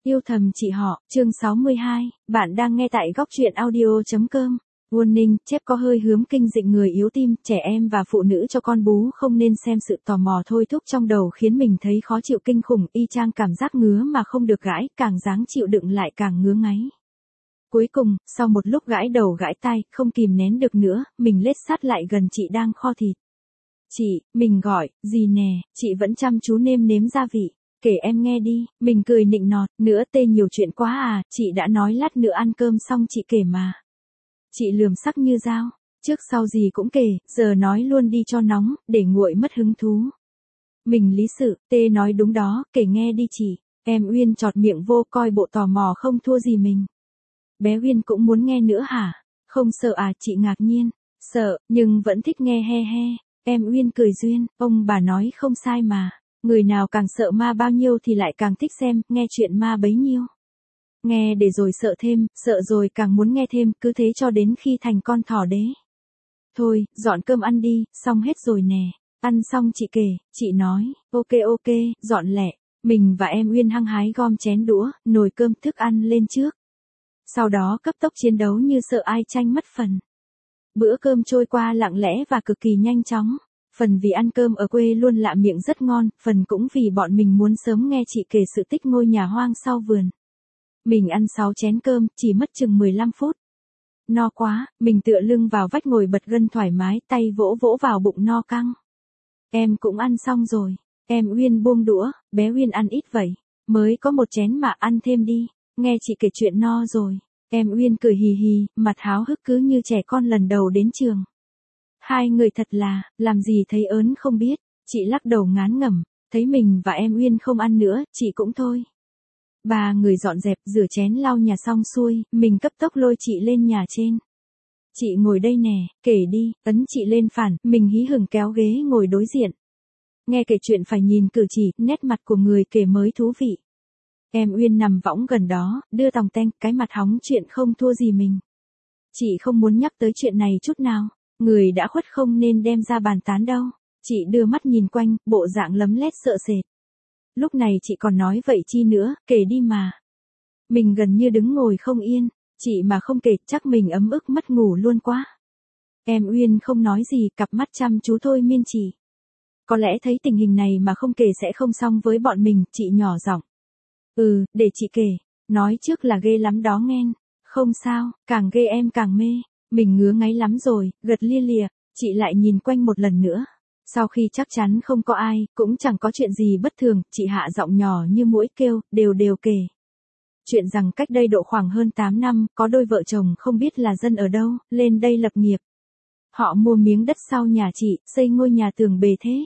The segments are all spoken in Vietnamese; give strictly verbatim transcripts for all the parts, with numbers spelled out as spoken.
Yêu thầm chị họ, chương sáu mươi hai, bạn đang nghe tại góc truyện audio.com. Warning, chép có hơi hướng kinh dị người yếu tim, trẻ em và phụ nữ cho con bú không nên xem sự tò mò thôi thúc trong đầu khiến mình thấy khó chịu kinh khủng, y chang cảm giác ngứa mà không được gãi, càng dáng chịu đựng lại càng ngứa ngáy. Cuối cùng, sau một lúc gãi đầu gãi tai, không kìm nén được nữa, mình lết sát lại gần chị đang kho thịt. Chị, mình gọi, gì nè, chị vẫn chăm chú nêm nếm gia vị. Kể em nghe đi, mình cười nịnh nọt, nữa tê nhiều chuyện quá à, chị đã nói lát nữa ăn cơm xong chị kể mà. Chị lườm sắc như dao, trước sau gì cũng kể, giờ nói luôn đi cho nóng, để nguội mất hứng thú. Mình lý sự, tê nói đúng đó, kể nghe đi chị, em Uyên chọt miệng vô coi bộ tò mò không thua gì mình. Bé Uyên cũng muốn nghe nữa hả? Không sợ à, chị ngạc nhiên, sợ, nhưng vẫn thích nghe he he. Em Uyên cười duyên, ông bà nói không sai mà. Người nào càng sợ ma bao nhiêu thì lại càng thích xem, nghe chuyện ma bấy nhiêu. Nghe để rồi sợ thêm, sợ rồi càng muốn nghe thêm, cứ thế cho đến khi thành con thỏ đế. Thôi, dọn cơm ăn đi, xong hết rồi nè. Ăn xong chị kể, chị nói, ok ok, dọn lẹ. Mình và em Uyên hăng hái gom chén đũa, nồi cơm thức ăn lên trước. Sau đó cấp tốc chiến đấu như sợ ai tranh mất phần. Bữa cơm trôi qua lặng lẽ và cực kỳ nhanh chóng. Phần vì ăn cơm ở quê luôn lạ miệng rất ngon, phần cũng vì bọn mình muốn sớm nghe chị kể sự tích ngôi nhà hoang sau vườn. Mình ăn sáu chén cơm, chỉ mất chừng mười lăm phút. No quá, mình tựa lưng vào vách ngồi bật gân thoải mái, tay vỗ vỗ vào bụng no căng. Em cũng ăn xong rồi. Em Uyên buông đũa, bé Uyên ăn ít vậy. Mới có một chén mà ăn thêm đi. Nghe chị kể chuyện no rồi. Em Uyên cười hì hì, mặt háo hức cứ như trẻ con lần đầu đến trường. Hai người thật là, làm gì thấy ớn không biết, chị lắc đầu ngán ngẩm, thấy mình và em Uyên không ăn nữa, chị cũng thôi. Ba người dọn dẹp, rửa chén lau nhà xong xuôi, mình cấp tốc lôi chị lên nhà trên. Chị ngồi đây nè, kể đi, ấn chị lên phản, mình hí hửng kéo ghế ngồi đối diện. Nghe kể chuyện phải nhìn cử chỉ, nét mặt của người kể mới thú vị. Em Uyên nằm võng gần đó, đưa tòng teng, cái mặt hóng chuyện không thua gì mình. Chị không muốn nhắc tới chuyện này chút nào. Người đã khuất không nên đem ra bàn tán đâu. Chị đưa mắt nhìn quanh, bộ dạng lấm lét sợ sệt. Lúc này chị còn nói vậy chi nữa, kể đi mà. Mình gần như đứng ngồi không yên. Chị mà không kể, chắc mình ấm ức mất ngủ luôn quá. Em Uyên không nói gì, cặp mắt chăm chú thôi miên chị. Có lẽ thấy tình hình này mà không kể sẽ không xong với bọn mình, chị nhỏ giọng. Ừ, để chị kể. Nói trước là ghê lắm đó nghen. Không sao, càng ghê em càng mê. Mình ngứa ngáy lắm rồi, gật lia lịa, chị lại nhìn quanh một lần nữa. Sau khi chắc chắn không có ai, cũng chẳng có chuyện gì bất thường, chị hạ giọng nhỏ như muỗi kêu, đều đều kể. Chuyện rằng cách đây độ khoảng hơn tám năm, có đôi vợ chồng không biết là dân ở đâu, lên đây lập nghiệp. Họ mua miếng đất sau nhà chị, xây ngôi nhà tường bề thế.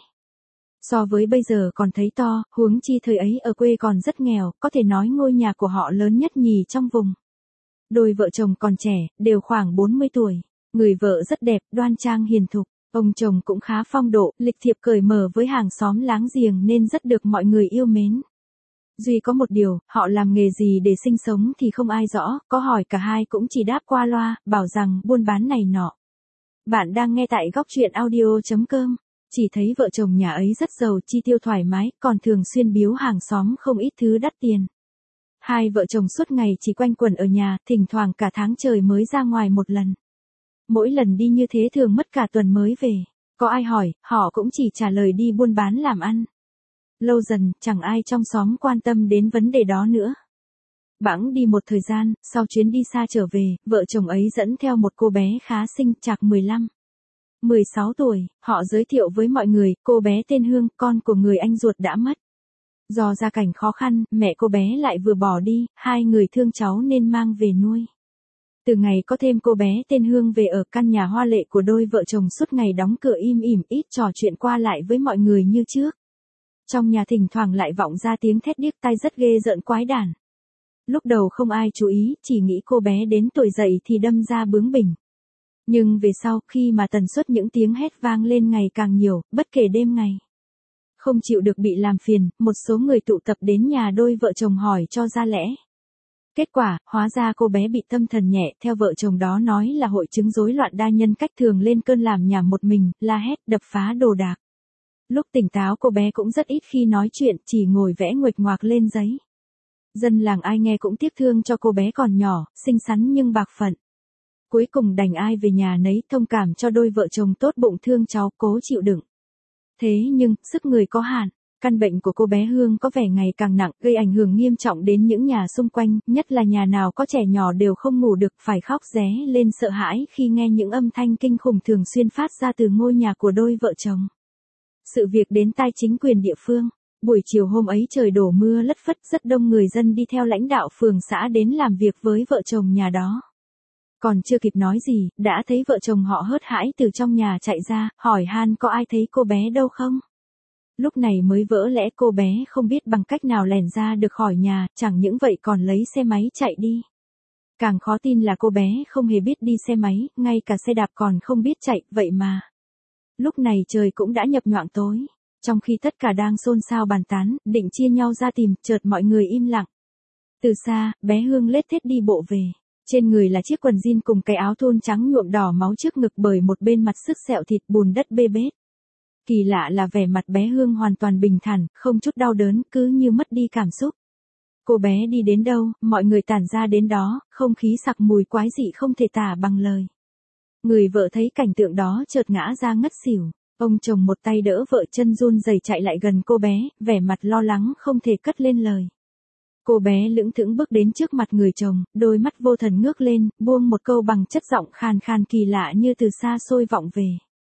So với bây giờ còn thấy to, huống chi thời ấy ở quê còn rất nghèo, có thể nói ngôi nhà của họ lớn nhất nhì trong vùng. Đôi vợ chồng còn trẻ, đều khoảng bốn mươi tuổi. Người vợ rất đẹp, đoan trang hiền thục. Ông chồng cũng khá phong độ, lịch thiệp cởi mở với hàng xóm láng giềng nên rất được mọi người yêu mến. Duy có một điều, họ làm nghề gì để sinh sống thì không ai rõ, có hỏi cả hai cũng chỉ đáp qua loa, bảo rằng buôn bán này nọ. Bạn đang nghe tại góc truyện audio.com. Chỉ thấy vợ chồng nhà ấy rất giàu, chi tiêu thoải mái, còn thường xuyên biếu hàng xóm không ít thứ đắt tiền. Hai vợ chồng suốt ngày chỉ quanh quẩn ở nhà, thỉnh thoảng cả tháng trời mới ra ngoài một lần. Mỗi lần đi như thế thường mất cả tuần mới về. Có ai hỏi, họ cũng chỉ trả lời đi buôn bán làm ăn. Lâu dần, chẳng ai trong xóm quan tâm đến vấn đề đó nữa. Bẵng đi một thời gian, sau chuyến đi xa trở về, vợ chồng ấy dẫn theo một cô bé khá xinh, chạc mười lăm, mười sáu tuổi, họ giới thiệu với mọi người, cô bé tên Hương, con của người anh ruột đã mất. Do gia cảnh khó khăn, mẹ cô bé lại vừa bỏ đi, hai người thương cháu nên mang về nuôi. Từ ngày có thêm cô bé tên Hương về ở căn nhà hoa lệ của đôi vợ chồng suốt ngày đóng cửa im ỉm, ít trò chuyện qua lại với mọi người như trước. Trong nhà thỉnh thoảng lại vọng ra tiếng thét điếc tai rất ghê rợn quái đản. Lúc đầu không ai chú ý, chỉ nghĩ cô bé đến tuổi dậy thì đâm ra bướng bỉnh. Nhưng về sau, khi mà tần suất những tiếng hét vang lên ngày càng nhiều, bất kể đêm ngày. Không chịu được bị làm phiền, một số người tụ tập đến nhà đôi vợ chồng hỏi cho ra lẽ. Kết quả, hóa ra cô bé bị tâm thần nhẹ, theo vợ chồng đó nói là hội chứng rối loạn đa nhân cách, thường lên cơn làm nhảm một mình, la hét, đập phá đồ đạc. Lúc tỉnh táo cô bé cũng rất ít khi nói chuyện, chỉ ngồi vẽ nguệch ngoạc lên giấy. Dân làng ai nghe cũng tiếc thương cho cô bé còn nhỏ, xinh xắn nhưng bạc phận. Cuối cùng đành ai về nhà nấy, thông cảm cho đôi vợ chồng tốt bụng thương cháu, cố chịu đựng. Thế nhưng, sức người có hạn, căn bệnh của cô bé Hương có vẻ ngày càng nặng, gây ảnh hưởng nghiêm trọng đến những nhà xung quanh, nhất là nhà nào có trẻ nhỏ đều không ngủ được, phải khóc ré lên sợ hãi khi nghe những âm thanh kinh khủng thường xuyên phát ra từ ngôi nhà của đôi vợ chồng. Sự việc đến tai chính quyền địa phương. Buổi chiều hôm ấy trời đổ mưa lất phất, rất đông người dân đi theo lãnh đạo phường xã đến làm việc với vợ chồng nhà đó. Còn chưa kịp nói gì, đã thấy vợ chồng họ hớt hãi từ trong nhà chạy ra, hỏi han có ai thấy cô bé đâu không? Lúc này mới vỡ lẽ cô bé không biết bằng cách nào lẻn ra được khỏi nhà, chẳng những vậy còn lấy xe máy chạy đi. Càng khó tin là cô bé không hề biết đi xe máy, ngay cả xe đạp còn không biết chạy, vậy mà. Lúc này trời cũng đã nhập nhoạng tối. Trong khi tất cả đang xôn xao bàn tán, định chia nhau ra tìm, chợt mọi người im lặng. Từ xa, bé Hương lết thết đi bộ về. Trên người là chiếc quần jean cùng cái áo thun trắng nhuộm đỏ máu trước ngực, bởi một bên mặt sức sẹo thịt bùn đất bê bết. Kỳ lạ là vẻ mặt bé Hương hoàn toàn bình thản, không chút đau đớn, cứ như mất đi cảm xúc. Cô bé đi đến đâu, mọi người tản ra đến đó, không khí sặc mùi quái dị không thể tả bằng lời. Người vợ thấy cảnh tượng đó chợt ngã ra ngất xỉu. Ông chồng một tay đỡ vợ, chân run rẩy chạy lại gần cô bé, vẻ mặt lo lắng không thể cất lên lời. Cô bé lững thững bước đến trước mặt người chồng, đôi mắt vô thần ngước lên, buông một câu bằng chất giọng khàn khàn kỳ lạ như từ xa xôi vọng về.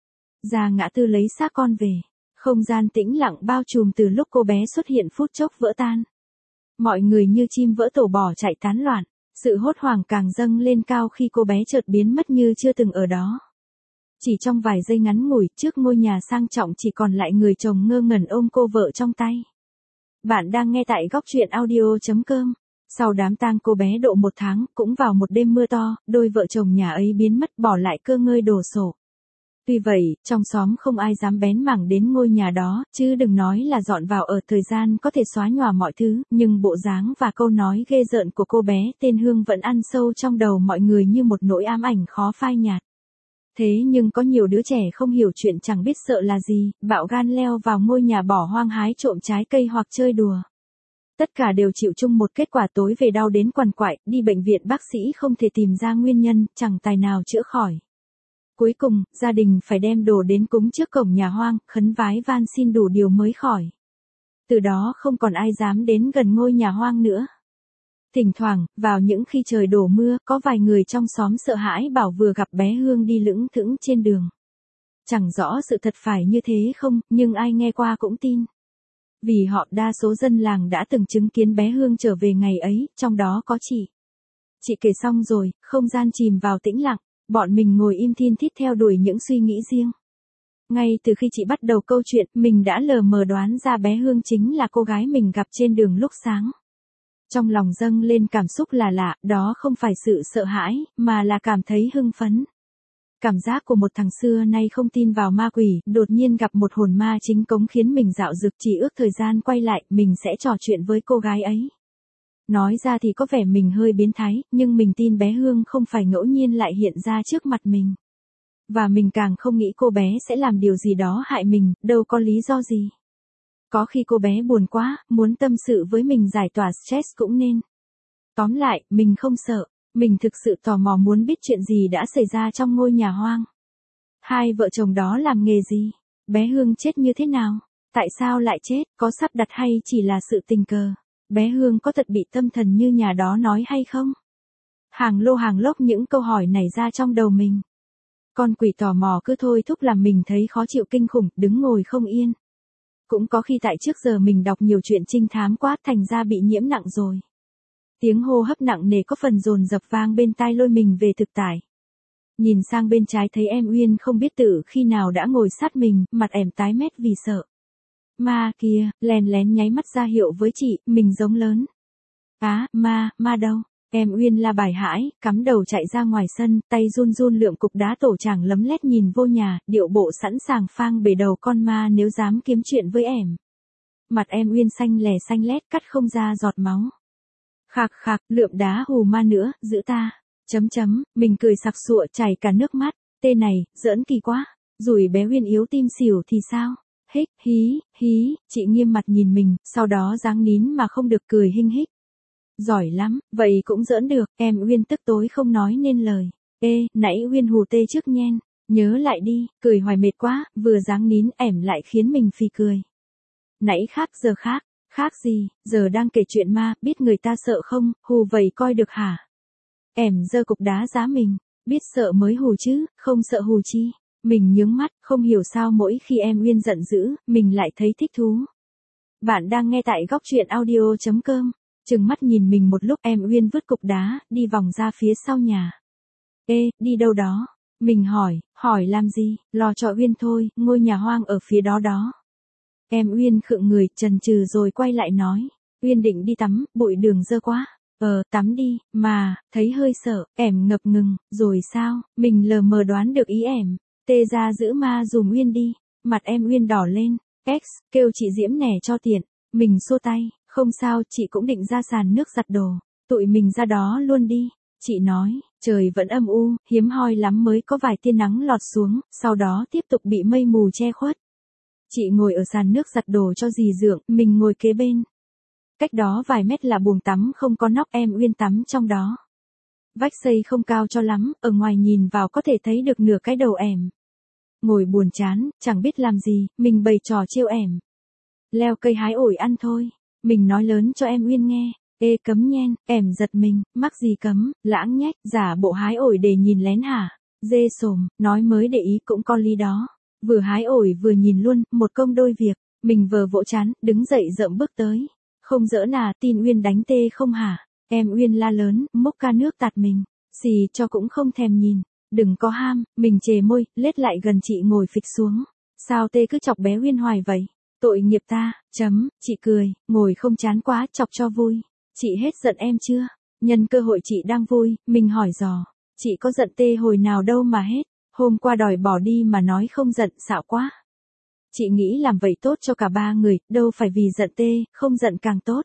Ra ngã tư lấy xác con về. Không gian tĩnh lặng bao trùm từ lúc cô bé xuất hiện, phút chốc vỡ tan. Mọi người như chim vỡ tổ bỏ chạy tán loạn. Sự hốt hoảng càng dâng lên cao khi cô bé chợt biến mất như chưa từng ở đó. Chỉ trong vài giây ngắn ngủi, trước ngôi nhà sang trọng chỉ còn lại người chồng ngơ ngẩn ôm cô vợ trong tay. Bạn đang nghe tại góc truyện audio chấm com. Sau đám tang cô bé độ một tháng, cũng vào một đêm mưa to, đôi vợ chồng nhà ấy biến mất, bỏ lại cơ ngơi đồ sộ. Tuy vậy, trong xóm không ai dám bén mảng đến ngôi nhà đó, chứ đừng nói là dọn vào ở. Thời gian có thể xóa nhòa mọi thứ, nhưng bộ dáng và câu nói ghê rợn của cô bé tên Hương vẫn ăn sâu trong đầu mọi người như một nỗi ám ảnh khó phai nhạt. Thế nhưng có nhiều đứa trẻ không hiểu chuyện, chẳng biết sợ là gì, bạo gan leo vào ngôi nhà bỏ hoang hái trộm trái cây hoặc chơi đùa. Tất cả đều chịu chung một kết quả, tối về đau đến quằn quại, đi bệnh viện bác sĩ không thể tìm ra nguyên nhân, chẳng tài nào chữa khỏi. Cuối cùng, gia đình phải đem đồ đến cúng trước cổng nhà hoang, khấn vái van xin đủ điều mới khỏi. Từ đó không còn ai dám đến gần ngôi nhà hoang nữa. Thỉnh thoảng, vào những khi trời đổ mưa, có vài người trong xóm sợ hãi bảo vừa gặp bé Hương đi lững thững trên đường. Chẳng rõ sự thật phải như thế không, nhưng ai nghe qua cũng tin. Vì họ đa số dân làng đã từng chứng kiến bé Hương trở về ngày ấy, trong đó có chị. Chị kể xong rồi, không gian chìm vào tĩnh lặng, bọn mình ngồi im thin thít theo đuổi những suy nghĩ riêng. Ngay từ khi chị bắt đầu câu chuyện, mình đã lờ mờ đoán ra bé Hương chính là cô gái mình gặp trên đường lúc sáng. Trong lòng dâng lên cảm xúc là lạ, đó không phải sự sợ hãi, mà là cảm thấy hưng phấn. Cảm giác của một thằng xưa nay không tin vào ma quỷ, đột nhiên gặp một hồn ma chính cống khiến mình dạo dực, chỉ ước thời gian quay lại, mình sẽ trò chuyện với cô gái ấy. Nói ra thì có vẻ mình hơi biến thái, nhưng mình tin bé Hương không phải ngẫu nhiên lại hiện ra trước mặt mình. Và mình càng không nghĩ cô bé sẽ làm điều gì đó hại mình, đâu có lý do gì. Có khi cô bé buồn quá, muốn tâm sự với mình giải tỏa stress cũng nên. Tóm lại, mình không sợ, mình thực sự tò mò muốn biết chuyện gì đã xảy ra trong ngôi nhà hoang. Hai vợ chồng đó làm nghề gì? Bé Hương chết như thế nào? Tại sao lại chết? Có sắp đặt hay chỉ là sự tình cờ? Bé Hương có thật bị tâm thần như nhà đó nói hay không? Hàng lô hàng lốc những câu hỏi nảy ra trong đầu mình. Con quỷ tò mò cứ thôi thúc làm mình thấy khó chịu kinh khủng, đứng ngồi không yên. Cũng có khi tại trước giờ mình đọc nhiều chuyện trinh thám quá, thành ra bị nhiễm nặng rồi. Tiếng hô hấp nặng nề có phần dồn dập vang bên tai, lôi mình về thực tại. Nhìn sang bên trái thấy em Uyên không biết tự khi nào đã ngồi sát mình, mặt em tái mét vì sợ. Ma kia, lén lén nháy mắt ra hiệu với chị, mình giống lớn. Á, ma, ma đâu? Em Uyên la bài hãi, cắm đầu chạy ra ngoài sân, tay run run lượm cục đá tổ chàng lấm lét nhìn vô nhà, điệu bộ sẵn sàng phang bể đầu con ma nếu dám kiếm chuyện với em. Mặt em Uyên xanh lè xanh lét, cắt không ra giọt máu. Khạc khạc, lượm đá hù ma nữa, giữ ta. Chấm chấm, mình cười sặc sụa chảy cả nước mắt. Tên này, giỡn kỳ quá. Rủi bé Uyên yếu tim xỉu thì sao? Hích, hí, hí, chị nghiêm mặt nhìn mình, sau đó giáng nín mà không được cười hinh hích. Giỏi lắm, vậy cũng giỡn được, em Uyên tức tối không nói nên lời. Ê, nãy Uyên hù tê trước nhen, nhớ lại đi, cười hoài mệt quá, vừa dáng nín ẻm lại khiến mình phì cười. Nãy khác giờ khác, khác gì, giờ đang kể chuyện ma, biết người ta sợ không, hù vậy coi được hả? Ẻm giơ cục đá giá mình, biết sợ mới hù chứ, không sợ hù chi. Mình nhướng mắt, không hiểu sao mỗi khi em Uyên giận dữ, mình lại thấy thích thú. Bạn đang nghe tại góc truyện audio chấm com. Trừng mắt nhìn mình một lúc em Uyên vứt cục đá, đi vòng ra phía sau nhà. Ê, đi đâu đó? Mình hỏi, hỏi làm gì, lo cho Uyên thôi, ngôi nhà hoang ở phía đó đó. Em Uyên khựng người, chần chừ rồi quay lại nói. Uyên định đi tắm, bụi đường dơ quá. Ờ, tắm đi, mà, thấy hơi sợ, ẻm ngập ngừng, rồi sao, mình lờ mờ đoán được ý ẻm. Tê ra giữ ma dùm Uyên đi, mặt em Uyên đỏ lên. X, kêu chị Diễm nè cho tiện. Mình xua tay, không sao, chị cũng định ra sàn nước giặt đồ. Tụi mình ra đó luôn đi. Chị nói, trời vẫn âm u, hiếm hoi lắm mới có vài tia nắng lọt xuống, sau đó tiếp tục bị mây mù che khuất. Chị ngồi ở sàn nước giặt đồ cho dì Dượng, mình ngồi kế bên. Cách đó vài mét là buồng tắm không có nóc, em Uyên tắm trong đó. Vách xây không cao cho lắm, ở ngoài nhìn vào có thể thấy được nửa cái đầu ẻm. Ngồi buồn chán, chẳng biết làm gì, mình bày trò trêu ẻm. Leo cây hái ổi ăn thôi. Mình nói lớn cho em Uyên nghe. Ê cấm nhen, ẻm giật mình, mắc gì cấm, lãng nhách, giả bộ hái ổi để nhìn lén hả? Dê sồm, nói mới để ý cũng có lý đó. Vừa hái ổi vừa nhìn luôn, một công đôi việc. Mình vờ vỗ chán, đứng dậy rậm bước tới. Không giỡn à, tin Uyên đánh tê không hả? Em Uyên la lớn, mốc ca nước tạt mình. Xì cho cũng không thèm nhìn. Đừng có ham, mình chề môi, lết lại gần chị ngồi phịch xuống. Sao tê cứ chọc bé Uyên hoài vậy? Tội nghiệp ta, chấm, chị cười, ngồi không chán quá, chọc cho vui. Chị hết giận em chưa? Nhân cơ hội chị đang vui, mình hỏi dò. Chị có giận tê hồi nào đâu mà hết. Hôm qua đòi bỏ đi mà nói không giận, xạo quá. Chị nghĩ làm vậy tốt cho cả ba người, đâu phải vì giận tê, không giận càng tốt.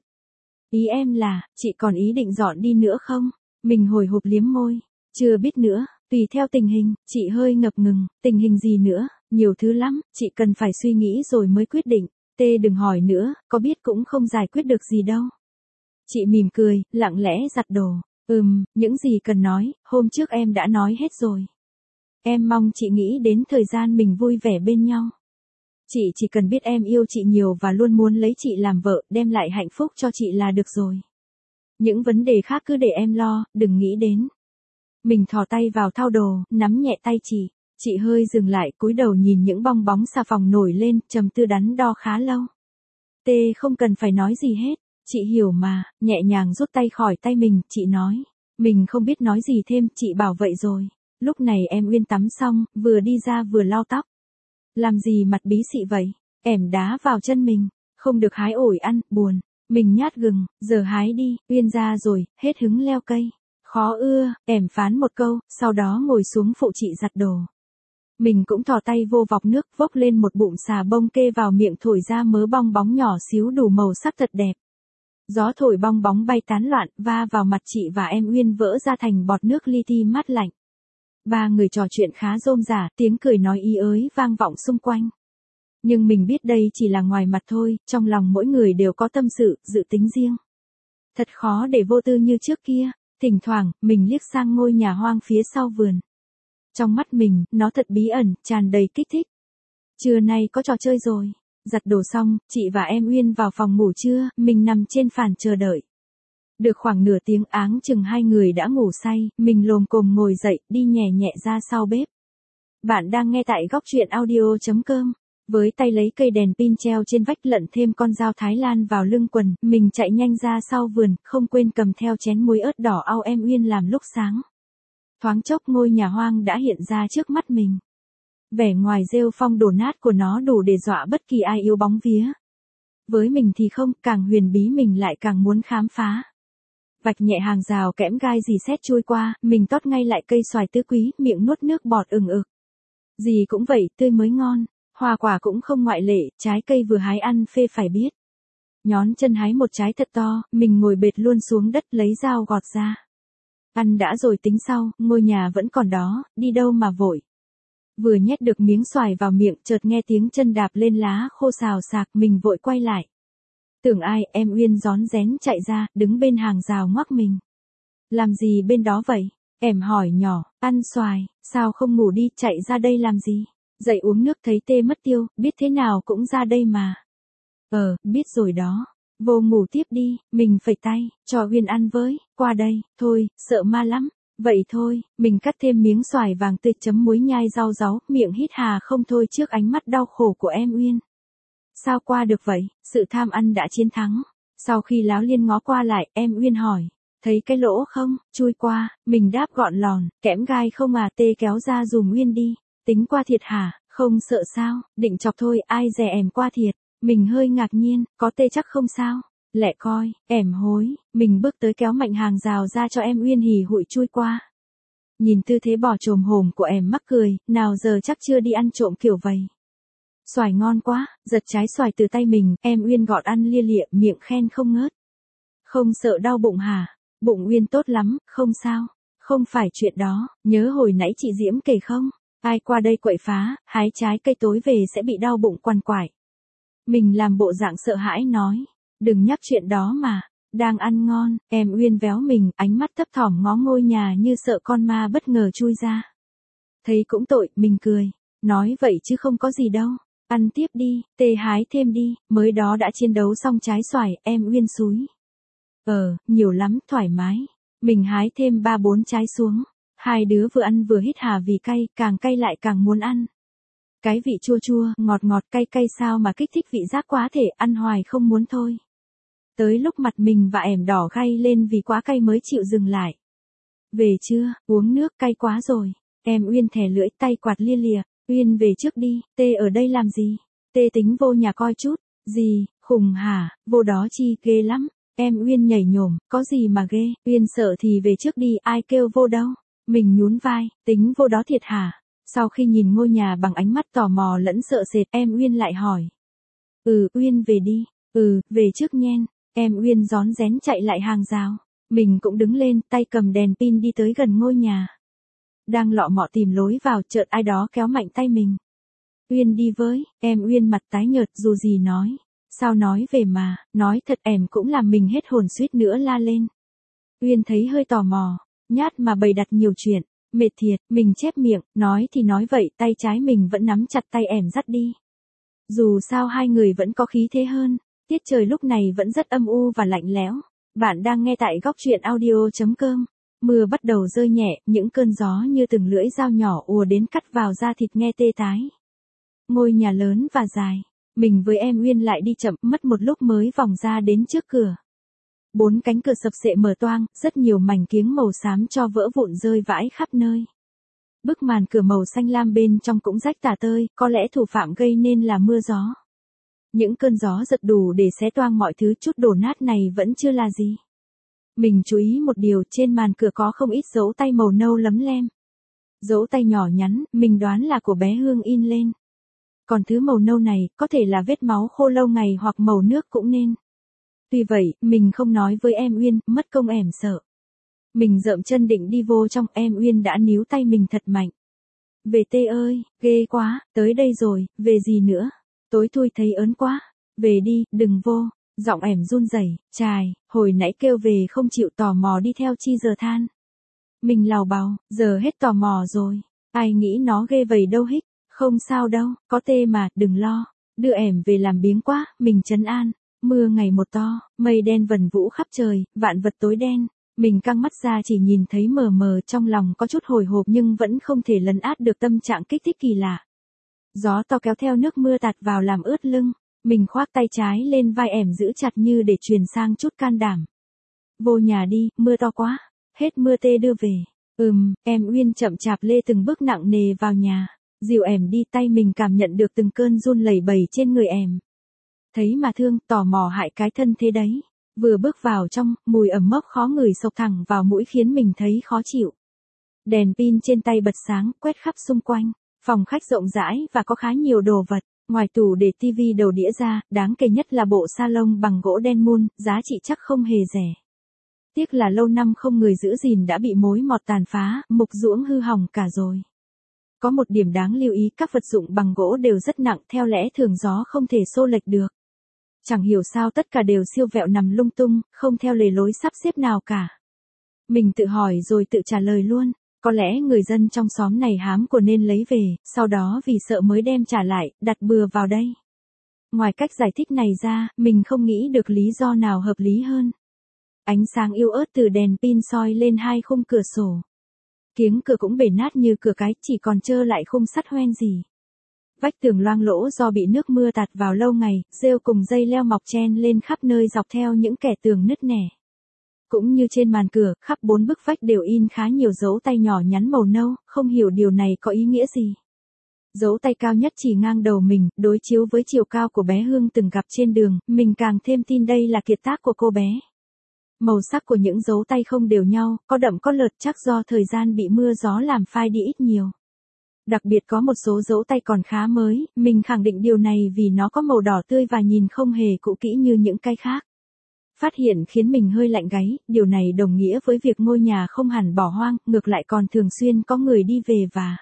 Ý em là, chị còn ý định dọn đi nữa không? Mình hồi hộp liếm môi. Chưa biết nữa, tùy theo tình hình, chị hơi ngập ngừng, tình hình gì nữa, nhiều thứ lắm, chị cần phải suy nghĩ rồi mới quyết định. Tê đừng hỏi nữa, có biết cũng không giải quyết được gì đâu. Chị mỉm cười, lặng lẽ giặt đồ. Ừm, những gì cần nói, hôm trước em đã nói hết rồi. Em mong chị nghĩ đến thời gian mình vui vẻ bên nhau. Chị chỉ cần biết em yêu chị nhiều và luôn muốn lấy chị làm vợ, đem lại hạnh phúc cho chị là được rồi. Những vấn đề khác cứ để em lo, đừng nghĩ đến. Mình thò tay vào thao đồ, nắm nhẹ tay chị. Chị hơi dừng lại, cúi đầu nhìn những bong bóng xà phòng nổi lên, trầm tư đắn đo khá lâu. Tê không cần phải nói gì hết. Chị hiểu mà, nhẹ nhàng rút tay khỏi tay mình, chị nói. Mình không biết nói gì thêm, chị bảo vậy rồi. Lúc này em Uyên tắm xong, vừa đi ra vừa lau tóc. Làm gì mặt bí xị vậy? Ẻm đá vào chân mình. Không được hái ổi ăn, buồn. Mình nhát gừng, giờ hái đi, Uyên ra rồi, hết hứng leo cây. Khó ưa, ẻm phán một câu, sau đó ngồi xuống phụ chị giặt đồ. Mình cũng thò tay vô vọc nước, vốc lên một bụng xà bông kê vào miệng thổi ra mớ bong bóng nhỏ xíu đủ màu sắc thật đẹp. Gió thổi bong bóng bay tán loạn, va vào mặt chị và em Uyên vỡ ra thành bọt nước li ti mát lạnh. Ba người trò chuyện khá rôm rả, tiếng cười nói ý ới vang vọng xung quanh. Nhưng mình biết đây chỉ là ngoài mặt thôi, trong lòng mỗi người đều có tâm sự, dự tính riêng. Thật khó để vô tư như trước kia, thỉnh thoảng, mình liếc sang ngôi nhà hoang phía sau vườn. Trong mắt mình, nó thật bí ẩn, tràn đầy kích thích. Trưa nay có trò chơi rồi. Giặt đồ xong, chị và em Uyên vào phòng ngủ trưa, mình nằm trên phản chờ đợi. Được khoảng nửa tiếng áng chừng hai người đã ngủ say, mình lồm cồm ngồi dậy, đi nhẹ nhẹ ra sau bếp. Bạn đang nghe tại góc truyện audio chấm com. Với tay lấy cây đèn pin treo trên vách lận thêm con dao Thái Lan vào lưng quần, mình chạy nhanh ra sau vườn, không quên cầm theo chén muối ớt đỏ ao em Uyên làm lúc sáng. Thoáng chốc ngôi nhà hoang đã hiện ra trước mắt mình. Vẻ ngoài rêu phong đổ nát của nó đủ để dọa bất kỳ ai yêu bóng vía. Với mình thì không, càng huyền bí mình lại càng muốn khám phá. Vạch nhẹ hàng rào kẽm gai dì xét chui qua, mình tót ngay lại cây xoài tứ quý, miệng nuốt nước bọt ừng ực. Gì cũng vậy, tươi mới ngon, hoa quả cũng không ngoại lệ, trái cây vừa hái ăn phê phải biết. Nhón chân hái một trái thật to, mình ngồi bệt luôn xuống đất lấy dao gọt ra. Ăn đã rồi tính sau, ngôi nhà vẫn còn đó, đi đâu mà vội. Vừa nhét được miếng xoài vào miệng, chợt nghe tiếng chân đạp lên lá khô xào xạc, mình vội quay lại. Tưởng ai, em Uyên rón rén chạy ra, đứng bên hàng rào ngoắc mình. Làm gì bên đó vậy? Em hỏi nhỏ, ăn xoài, sao không ngủ đi, chạy ra đây làm gì? Dậy uống nước thấy tê mất tiêu, biết thế nào cũng ra đây mà. Ờ, biết rồi đó. Vô ngủ tiếp đi, mình phẩy tay, cho Uyên ăn với, qua đây, thôi, sợ ma lắm. Vậy thôi, mình cắt thêm miếng xoài vàng tươi chấm muối nhai rau ráu, miệng hít hà không thôi trước ánh mắt đau khổ của em Uyên. Sao qua được vậy, sự tham ăn đã chiến thắng. Sau khi Láo Liên ngó qua lại, em Uyên hỏi, thấy cái lỗ không, chui qua, mình đáp gọn lòn, kẽm gai không à, tê kéo ra dùm Uyên đi. Tính qua thiệt hả, không sợ sao, định chọc thôi, ai dè em qua thiệt. Mình hơi ngạc nhiên, có tê chắc không sao. Lẹ coi, ẻm hối, mình bước tới kéo mạnh hàng rào ra cho em Uyên hì hụi chui qua. Nhìn tư thế bỏ trồm hổm của em mắc cười, nào giờ chắc chưa đi ăn trộm kiểu vậy. Xoài ngon quá, giật trái xoài từ tay mình, em Uyên gọt ăn lia lịa, miệng khen không ngớt. Không sợ đau bụng hả? Bụng Uyên tốt lắm, không sao. Không phải chuyện đó, nhớ hồi nãy chị Diễm kể không? Ai qua đây quậy phá, hái trái cây tối về sẽ bị đau bụng quằn quại. Mình làm bộ dạng sợ hãi nói, đừng nhắc chuyện đó mà, đang ăn ngon, em Uyên véo mình, ánh mắt thấp thỏm ngó ngôi nhà như sợ con ma bất ngờ chui ra. Thấy cũng tội, mình cười, nói vậy chứ không có gì đâu, ăn tiếp đi, tê hái thêm đi, mới đó đã chiến đấu xong trái xoài, em Uyên xúi. Ờ, nhiều lắm, thoải mái, mình hái thêm ba bốn trái xuống, hai đứa vừa ăn vừa hít hà vì cay, càng cay lại càng muốn ăn. Cái vị chua chua, ngọt ngọt cay cay sao mà kích thích vị giác quá thể, ăn hoài không muốn thôi. Tới lúc mặt mình và ẻm đỏ gay lên vì quá cay mới chịu dừng lại. Về chưa, uống nước cay quá rồi. Em Uyên thè lưỡi tay quạt lia lịa. Uyên về trước đi, tê ở đây làm gì? Tê tính vô nhà coi chút. Gì, khùng hả, vô đó chi, ghê lắm. Em Uyên nhảy nhổm, có gì mà ghê, Uyên sợ thì về trước đi, ai kêu vô đâu. Mình nhún vai, tính vô đó thiệt hả? Sau khi nhìn ngôi nhà bằng ánh mắt tò mò lẫn sợ sệt, em Uyên lại hỏi. Ừ, Uyên về đi. Ừ, về trước nhen. Em Uyên rón rén chạy lại hàng rào. Mình cũng đứng lên, tay cầm đèn pin đi tới gần ngôi nhà. Đang lọ mọ tìm lối vào, chợt ai đó kéo mạnh tay mình. Uyên đi với, em Uyên mặt tái nhợt dù gì nói. Sao nói về mà, nói thật em cũng làm mình hết hồn suýt nữa la lên. Uyên thấy hơi tò mò, nhát mà bày đặt nhiều chuyện. Mệt thiệt, mình chép miệng, nói thì nói vậy, tay trái mình vẫn nắm chặt tay ẻm dắt đi. Dù sao hai người vẫn có khí thế hơn, tiết trời lúc này vẫn rất âm u và lạnh lẽo. Bạn đang nghe tại góc truyện audio chấm com. Mưa bắt đầu rơi nhẹ, những cơn gió như từng lưỡi dao nhỏ ùa đến cắt vào da thịt nghe tê tái. Ngôi nhà lớn và dài, mình với em Uyên lại đi chậm, mất một lúc mới vòng ra đến trước cửa. Bốn cánh cửa sập xệ mở toang, rất nhiều mảnh kiếng màu xám cho vỡ vụn rơi vãi khắp nơi. Bức màn cửa màu xanh lam bên trong cũng rách tả tơi, có lẽ thủ phạm gây nên là mưa gió. Những cơn gió giật đủ để xé toang mọi thứ, chút đổ nát này vẫn chưa là gì. Mình chú ý một điều, trên màn cửa có không ít dấu tay màu nâu lấm lem. Dấu tay nhỏ nhắn, mình đoán là của bé Hương in lên. Còn thứ màu nâu này, có thể là vết máu khô lâu ngày hoặc màu nước cũng nên. Tuy vậy, mình không nói với em Uyên, mất công ẻm sợ. Mình dợm chân định đi vô trong, em Uyên đã níu tay mình thật mạnh. Về tê ơi, ghê quá, tới đây rồi, về gì nữa? Tối thui thấy ớn quá. Về đi, đừng vô. Giọng ẻm run rẩy, chài, hồi nãy kêu về không chịu tò mò đi theo chi giờ than. Mình lào bào, giờ hết tò mò rồi. Ai nghĩ nó ghê vầy đâu hích. Không sao đâu, có tê mà, đừng lo. Đưa ẻm về làm biếng quá, mình trấn an. Mưa ngày một to, mây đen vần vũ khắp trời, vạn vật tối đen. Mình căng mắt ra chỉ nhìn thấy mờ mờ, trong lòng có chút hồi hộp nhưng vẫn không thể lấn át được tâm trạng kích thích kỳ lạ. Gió to kéo theo nước mưa tạt vào làm ướt lưng. Mình khoác tay trái lên vai ẻm giữ chặt như để truyền sang chút can đảm. Vô nhà đi, mưa to quá. Hết mưa tê đưa về. Ừm, em Uyên chậm chạp lê từng bước nặng nề vào nhà. Dìu ẻm đi, tay mình cảm nhận được từng cơn run lẩy bẩy trên người ẻm. Thấy mà thương, tò mò hại cái thân thế đấy. Vừa bước vào trong, mùi ẩm mốc khó ngửi xộc thẳng vào mũi khiến mình thấy khó chịu. Đèn pin trên tay bật sáng, quét khắp xung quanh. Phòng khách rộng rãi và có khá nhiều đồ vật. Ngoài tủ để tivi đầu đĩa ra, đáng kể nhất là bộ salon bằng gỗ đen mun, giá trị chắc không hề rẻ. Tiếc là lâu năm không người giữ gìn đã bị mối mọt tàn phá, mục ruỗng hư hỏng cả rồi. Có một điểm đáng lưu ý, các vật dụng bằng gỗ đều rất nặng, theo lẽ thường gió không thể xô lệch được. Chẳng hiểu sao tất cả đều siêu vẹo nằm lung tung, không theo lề lối sắp xếp nào cả. Mình tự hỏi rồi tự trả lời luôn, có lẽ người dân trong xóm này hám của nên lấy về, sau đó vì sợ mới đem trả lại, đặt bừa vào đây. Ngoài cách giải thích này ra, mình không nghĩ được lý do nào hợp lý hơn. Ánh sáng yếu ớt từ đèn pin soi lên hai khung cửa sổ. Kiếng cửa cũng bể nát như cửa cái, chỉ còn trơ lại khung sắt hoen gì. Vách tường loang lỗ do bị nước mưa tạt vào lâu ngày, rêu cùng dây leo mọc chen lên khắp nơi dọc theo những kẻ tường nứt nẻ. Cũng như trên màn cửa, khắp bốn bức vách đều in khá nhiều dấu tay nhỏ nhắn màu nâu, không hiểu điều này có ý nghĩa gì. Dấu tay cao nhất chỉ ngang đầu mình, đối chiếu với chiều cao của bé Hương từng gặp trên đường, mình càng thêm tin đây là kiệt tác của cô bé. Màu sắc của những dấu tay không đều nhau, có đậm có lợt, chắc do thời gian bị mưa gió làm phai đi ít nhiều. Đặc biệt có một số dấu tay còn khá mới, mình khẳng định điều này vì nó có màu đỏ tươi và nhìn không hề cũ kỹ như những cái khác. Phát hiện khiến mình hơi lạnh gáy, điều này đồng nghĩa với việc ngôi nhà không hẳn bỏ hoang, ngược lại còn thường xuyên có người đi về và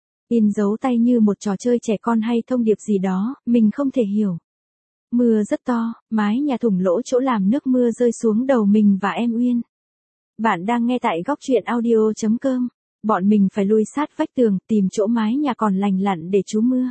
in dấu tay như một trò chơi trẻ con hay thông điệp gì đó, mình không thể hiểu. Mưa rất to, mái nhà thủng lỗ chỗ làm nước mưa rơi xuống đầu mình và em Uyên. Bạn đang nghe tại góc truyện audio chấm com. Bọn mình phải lui sát vách tường, tìm chỗ mái nhà còn lành lặn để trú mưa.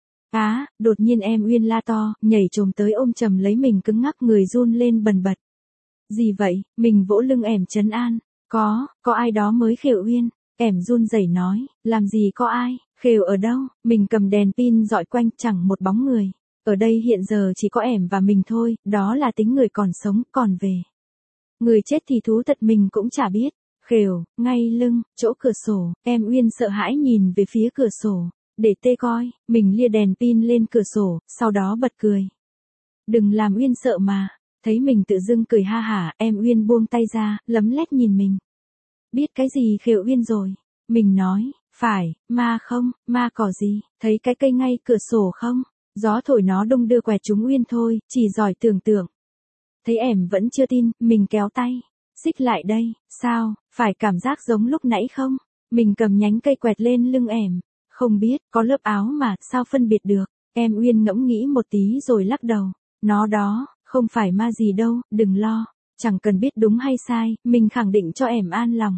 Á, đột nhiên em Uyên la to, nhảy chồm tới ôm chầm lấy mình cứng ngắc, người run lên bần bật. Gì vậy? Mình vỗ lưng ẻm trấn an. Có, có ai đó mới khều Uyên. Ẻm run rẩy nói, làm gì có ai, khều ở đâu? Mình cầm đèn pin dọi quanh, chẳng một bóng người. Ở đây hiện giờ chỉ có ẻm và mình thôi, đó là tính người còn sống, còn về. Người chết thì thú thật mình cũng chả biết. Khều, ngay lưng, chỗ cửa sổ, em Uyên sợ hãi nhìn về phía cửa sổ. Để tê coi, mình lia đèn pin lên cửa sổ, sau đó bật cười. Đừng làm Uyên sợ mà. Thấy mình tự dưng cười ha hả, em Uyên buông tay ra, lấm lét nhìn mình. Biết cái gì khều Uyên rồi? Mình nói, phải, ma không, ma cỏ gì, thấy cái cây ngay cửa sổ không? Gió thổi nó đung đưa quẹt chúng Uyên thôi, chỉ giỏi tưởng tượng. Thấy ẻm vẫn chưa tin, mình kéo tay. Xích lại đây, sao, phải cảm giác giống lúc nãy không? Mình cầm nhánh cây quẹt lên lưng ẻm. Không biết, có lớp áo mà, sao phân biệt được? Em Uyên ngẫm nghĩ một tí rồi lắc đầu. Nó đó, không phải ma gì đâu, đừng lo. Chẳng cần biết đúng hay sai, mình khẳng định cho ẻm an lòng.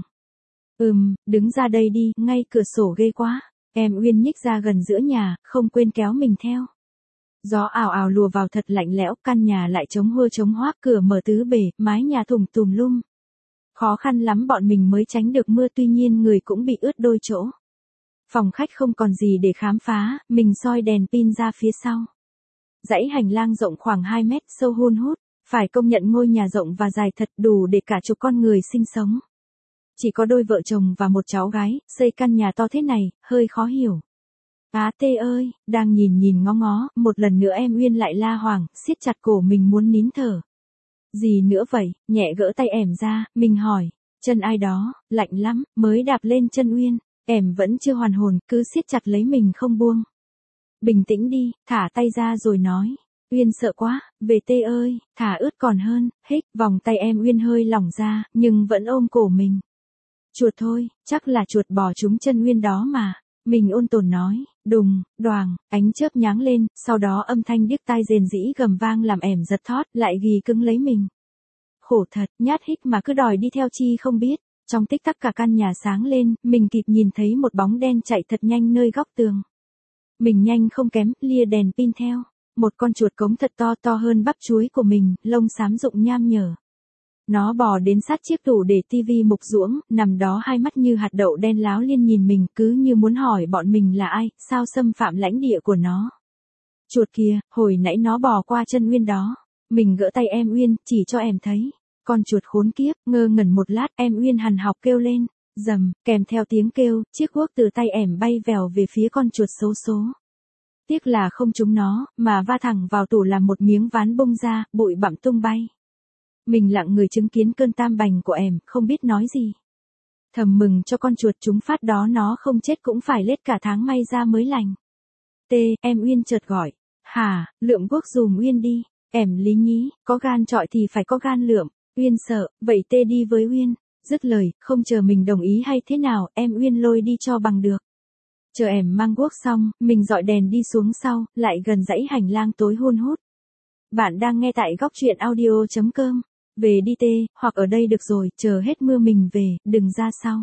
Ừm, đứng ra đây đi, ngay cửa sổ ghê quá. Em Uyên nhích ra gần giữa nhà, không quên kéo mình theo. Gió ào ào lùa vào thật lạnh lẽo, căn nhà lại trống hua trống hoác, cửa mở tứ bề, mái nhà thủng tùm lum. Khó khăn lắm bọn mình mới tránh được mưa, tuy nhiên người cũng bị ướt đôi chỗ. Phòng khách không còn gì để khám phá, mình soi đèn pin ra phía sau. Dãy hành lang rộng khoảng hai mét, sâu hun hút, phải công nhận ngôi nhà rộng và dài thật, đủ để cả chục con người sinh sống. Chỉ có đôi vợ chồng và một cháu gái, xây căn nhà to thế này, hơi khó hiểu. Á tê ơi, đang nhìn nhìn ngó ngó, một lần nữa em Uyên lại la hoảng, siết chặt cổ mình muốn nín thở. Gì nữa vậy, nhẹ gỡ tay ẻm ra, mình hỏi, chân ai đó, lạnh lắm, mới đạp lên chân Uyên, ẻm vẫn chưa hoàn hồn, cứ siết chặt lấy mình không buông. Bình tĩnh đi, thả tay ra rồi nói, Uyên sợ quá, về tê ơi, thả ướt còn hơn, hích, vòng tay em Uyên hơi lỏng ra, nhưng vẫn ôm cổ mình. Chuột thôi, chắc là chuột bò trúng chân Uyên đó mà. Mình ôn tồn nói, đùng, đoàng, ánh chớp nháng lên, sau đó âm thanh điếc tai rền rĩ gầm vang làm ẻm giật thót, lại ghì cứng lấy mình. Khổ thật, nhát hích mà cứ đòi đi theo chi không biết. Trong tích tắc cả căn nhà sáng lên, mình kịp nhìn thấy một bóng đen chạy thật nhanh nơi góc tường. Mình nhanh không kém, lia đèn pin theo. Một con chuột cống thật to, to hơn bắp chuối của mình, lông xám rụng nham nhở. Nó bò đến sát chiếc tủ để tivi mục ruỗng, nằm đó hai mắt như hạt đậu đen láo liên nhìn mình, cứ như muốn hỏi bọn mình là ai, sao xâm phạm lãnh địa của nó. Chuột kia, hồi nãy nó bò qua chân Uyên đó. Mình gỡ tay em Uyên, chỉ cho em thấy. Con chuột khốn kiếp, ngơ ngẩn một lát, em Uyên hằn học kêu lên, rầm, kèm theo tiếng kêu, chiếc guốc từ tay ẻm bay vèo về phía con chuột xấu số. Tiếc là không trúng nó, mà va thẳng vào tủ làm một miếng ván bung ra, bụi bặm tung bay. Mình lặng người chứng kiến cơn tam bành của ẻm, không biết nói gì. Thầm mừng cho con chuột trúng phát đó nó không chết cũng phải lết cả tháng may ra mới lành. Tê, em Uyên chợt gọi. Hả, lượm guốc dùm Uyên đi. Ẻm lý nhí, có gan trọi thì phải có gan lượm. Uyên sợ, vậy Tê đi với Uyên. Dứt lời, không chờ mình đồng ý hay thế nào, em Uyên lôi đi cho bằng được. Chờ ẻm mang guốc xong, mình dọi đèn đi xuống sau, lại gần dãy hành lang tối hun hút. Bạn đang nghe tại góc truyện audio chấm com. Về đi tê, hoặc ở đây được rồi, chờ hết mưa mình về, đừng ra sau.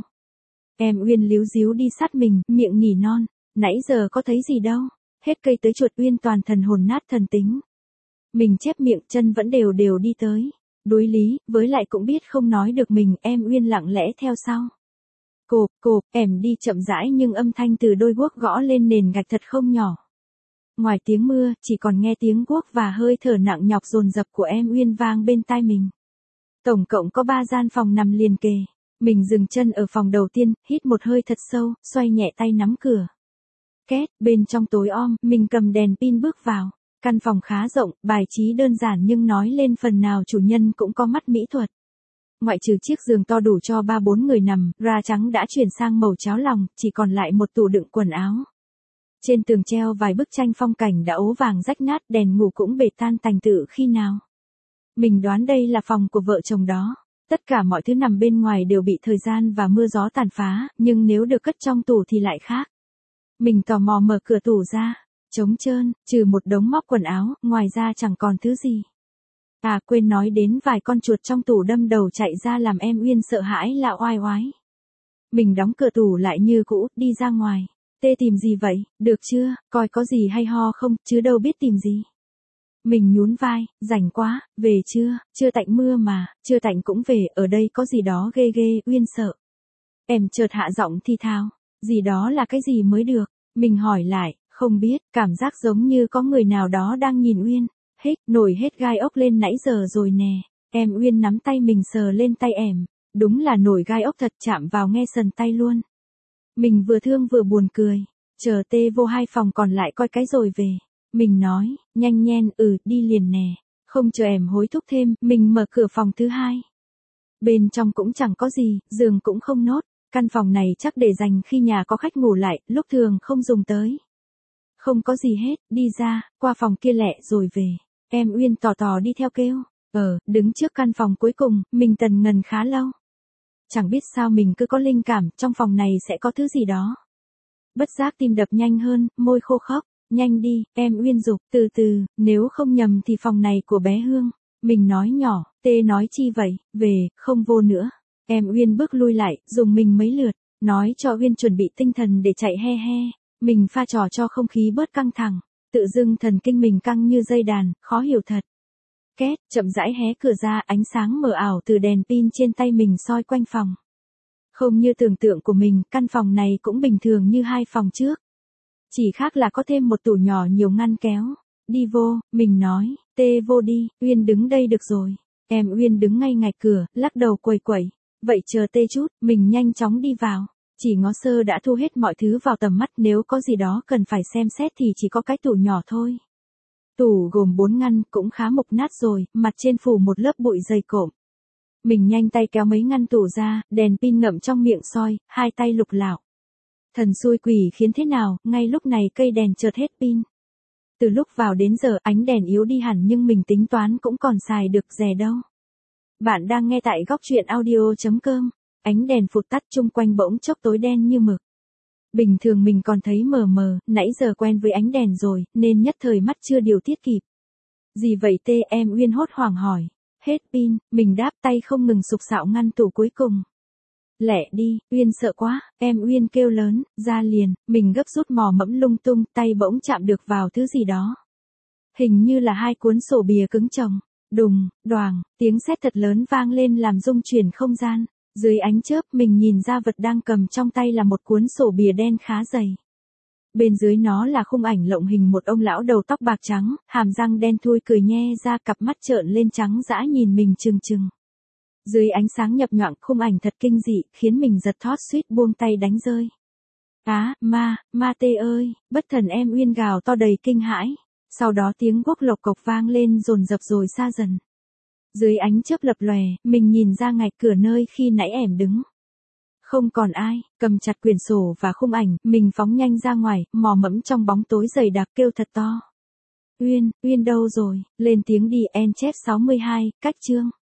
Em Uyên líu díu đi sát mình, miệng nỉ non. Nãy giờ có thấy gì đâu. Hết cây tới chuột Uyên toàn thần hồn nát thần tính. Mình chép miệng, chân vẫn đều đều đi tới. Đối lý, với lại cũng biết không nói được mình, em Uyên lặng lẽ theo sau. Cộp, cộp, em đi chậm rãi nhưng âm thanh từ đôi guốc gõ lên nền gạch thật không nhỏ. Ngoài tiếng mưa, chỉ còn nghe tiếng guốc và hơi thở nặng nhọc dồn dập của em Uyên vang bên tai mình. Tổng cộng có ba gian phòng nằm liền kề. Mình dừng chân ở phòng đầu tiên, hít một hơi thật sâu, xoay nhẹ tay nắm cửa. Két, bên trong tối om, mình cầm đèn pin bước vào. Căn phòng khá rộng, bài trí đơn giản nhưng nói lên phần nào chủ nhân cũng có mắt mỹ thuật. Ngoại trừ chiếc giường to đủ cho ba bốn người nằm, ra trắng đã chuyển sang màu cháo lòng, chỉ còn lại một tủ đựng quần áo. Trên tường treo vài bức tranh phong cảnh đã ố vàng rách nát, đèn ngủ cũng bệt tan tành tự khi nào. Mình đoán đây là phòng của vợ chồng đó. Tất cả mọi thứ nằm bên ngoài đều bị thời gian và mưa gió tàn phá, nhưng nếu được cất trong tủ thì lại khác. Mình tò mò mở cửa tủ ra, trống trơn, trừ một đống móc quần áo, ngoài ra chẳng còn thứ gì. À quên nói đến vài con chuột trong tủ đâm đầu chạy ra làm em Uyên sợ hãi lạ oai oái. Mình đóng cửa tủ lại như cũ, đi ra ngoài. Tê tìm gì vậy, được chưa, coi có gì hay ho không, chứ đâu biết tìm gì. Mình nhún vai, rảnh quá, về chưa, chưa tạnh mưa mà, chưa tạnh cũng về, ở đây có gì đó ghê ghê, Uyên sợ. Em chợt hạ giọng thi thào, gì đó là cái gì mới được, mình hỏi lại, không biết, cảm giác giống như có người nào đó đang nhìn Uyên. Hích, nổi hết gai ốc lên nãy giờ rồi nè. Em Uyên nắm tay mình sờ lên tay em. Đúng là nổi gai ốc thật, chạm vào nghe sần tay luôn. Mình vừa thương vừa buồn cười. Chờ tê vô hai phòng còn lại coi cái rồi về. Mình nói, nhanh nhen, ừ, đi liền nè. Không chờ em hối thúc thêm, mình mở cửa phòng thứ hai. Bên trong cũng chẳng có gì, giường cũng không nốt. Căn phòng này chắc để dành khi nhà có khách ngủ lại, lúc thường không dùng tới. Không có gì hết, đi ra, qua phòng kia lẹ rồi về. Em Uyên tò tò đi theo kêu. Ờ, đứng trước căn phòng cuối cùng, mình tần ngần khá lâu. Chẳng biết sao mình cứ có linh cảm, trong phòng này sẽ có thứ gì đó. Bất giác tim đập nhanh hơn, môi khô khốc. Nhanh đi, em Uyên giục, từ từ, nếu không nhầm thì phòng này của bé Hương. Mình nói nhỏ, tê nói chi vậy, về, không vô nữa. Em Uyên bước lui lại, dùng mình mấy lượt, nói cho Uyên chuẩn bị tinh thần để chạy he he. Mình pha trò cho không khí bớt căng thẳng. Tự dưng thần kinh mình căng như dây đàn, khó hiểu thật. Két, chậm rãi hé cửa ra, ánh sáng mờ ảo từ đèn pin trên tay mình soi quanh phòng. Không như tưởng tượng của mình, căn phòng này cũng bình thường như hai phòng trước. Chỉ khác là có thêm một tủ nhỏ nhiều ngăn kéo. Đi vô, mình nói, tê vô đi, Uyên đứng đây được rồi. Em Uyên đứng ngay ngạch cửa, lắc đầu quẩy quẩy. Vậy chờ tê chút, mình nhanh chóng đi vào. Chỉ ngó sơ đã thu hết mọi thứ vào tầm mắt, nếu có gì đó cần phải xem xét thì chỉ có cái tủ nhỏ thôi. Tủ gồm bốn ngăn, cũng khá mục nát rồi, mặt trên phủ một lớp bụi dày cộm. Mình nhanh tay kéo mấy ngăn tủ ra, đèn pin ngậm trong miệng soi, hai tay lục lạo. Thần xui quỷ khiến thế nào, ngay lúc này cây đèn chợt hết pin. Từ lúc vào đến giờ ánh đèn yếu đi hẳn nhưng mình tính toán cũng còn xài được rè đâu. Bạn đang nghe tại góc truyện audio chấm com. Ánh đèn phụt tắt, chung quanh bỗng chốc tối đen như mực. Bình thường mình còn thấy mờ mờ, nãy giờ quen với ánh đèn rồi, nên nhất thời mắt chưa điều tiết kịp. Gì vậy tê, em Uyên hốt hoảng hỏi. Hết pin, mình đáp, tay không ngừng sục sạo ngăn tủ cuối cùng. Lẹ đi, Uyên sợ quá, em Uyên kêu lớn, ra liền, mình gấp rút mò mẫm lung tung, tay bỗng chạm được vào thứ gì đó. Hình như là hai cuốn sổ bìa cứng chồng. Đùng, đoàng, tiếng sét thật lớn vang lên làm rung chuyển không gian. Dưới ánh chớp mình nhìn ra vật đang cầm trong tay là một cuốn sổ bìa đen khá dày. Bên dưới nó là khung ảnh lộng hình một ông lão đầu tóc bạc trắng, hàm răng đen thui cười nhe ra, cặp mắt trợn lên trắng dã nhìn mình trừng trừng. Dưới ánh sáng nhập nhoạng, khung ảnh thật kinh dị, khiến mình giật thót suýt buông tay đánh rơi. Á, ma, ma tê ơi, bất thần em Uyên gào to đầy kinh hãi. Sau đó tiếng guốc lộc cộc vang lên dồn dập rồi xa dần. Dưới ánh chớp lập lòe, mình nhìn ra ngạch cửa nơi khi nãy ẻm đứng. Không còn ai, cầm chặt quyển sổ và khung ảnh, mình phóng nhanh ra ngoài, mò mẫm trong bóng tối dày đặc kêu thật to. Uyên, Uyên đâu rồi, lên tiếng đi, en chép sáu mươi hai, cách chương.